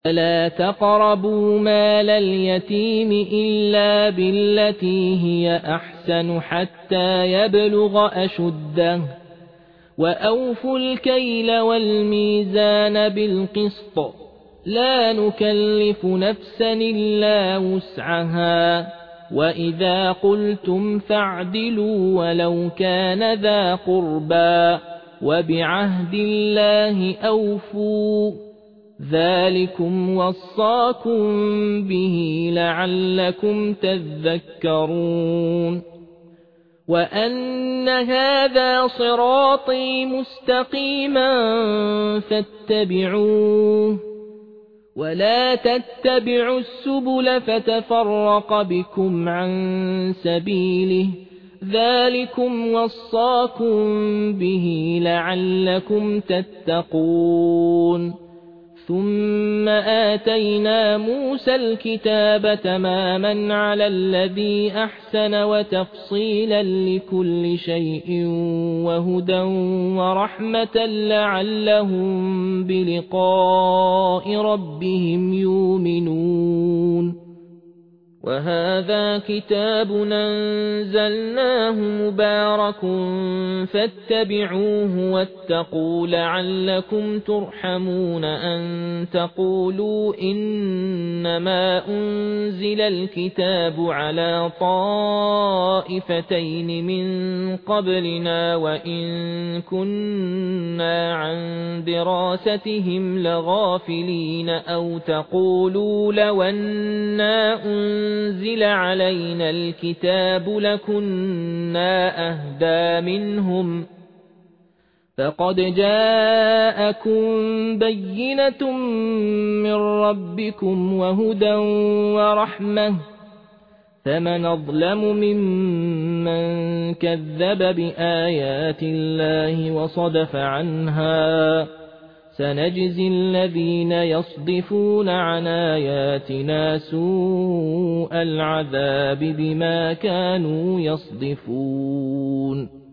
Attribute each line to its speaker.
Speaker 1: لا تقربوا مال اليتيم إلا بالتي هي أحسن حتى يبلغ أشده وأوفوا الكيل والميزان بالقسط لا نكلف نفسا إلا وسعها وإذا قلتم فاعدلوا ولو كان ذا قربى وبعهد الله أوفوا ذلكم وصاكم به لعلكم تذكرون وأن هذا صراطي مستقيما فاتبعوه ولا تتبعوا السبل فتفرق بكم عن سبيله ذلكم وصاكم به لعلكم تتقون ثم آتينا موسى الكتاب تماما على الذي أحسن وتفصيلا لكل شيء وهدى ورحمة لعلهم بلقاء ربهم يؤمنون وهذا كتاب أنزلناه مبارك فاتبعوه واتقوا لعلكم ترحمون أن تقولوا إنما أنزل الكتاب على طائفتين من قبلنا وإن كنا عن دراستهم لغافلين أو تقولوا لو أنا أنزل علينا الكتاب لكنا أهدى منهم فقد جاءكم بينة من ربكم وهدى ورحمة فمن أظلم ممن كذب بآيات الله وصدف عنها سنجزي الذين يصدفون عن آياتنا سوء العذاب بما كانوا يصدفون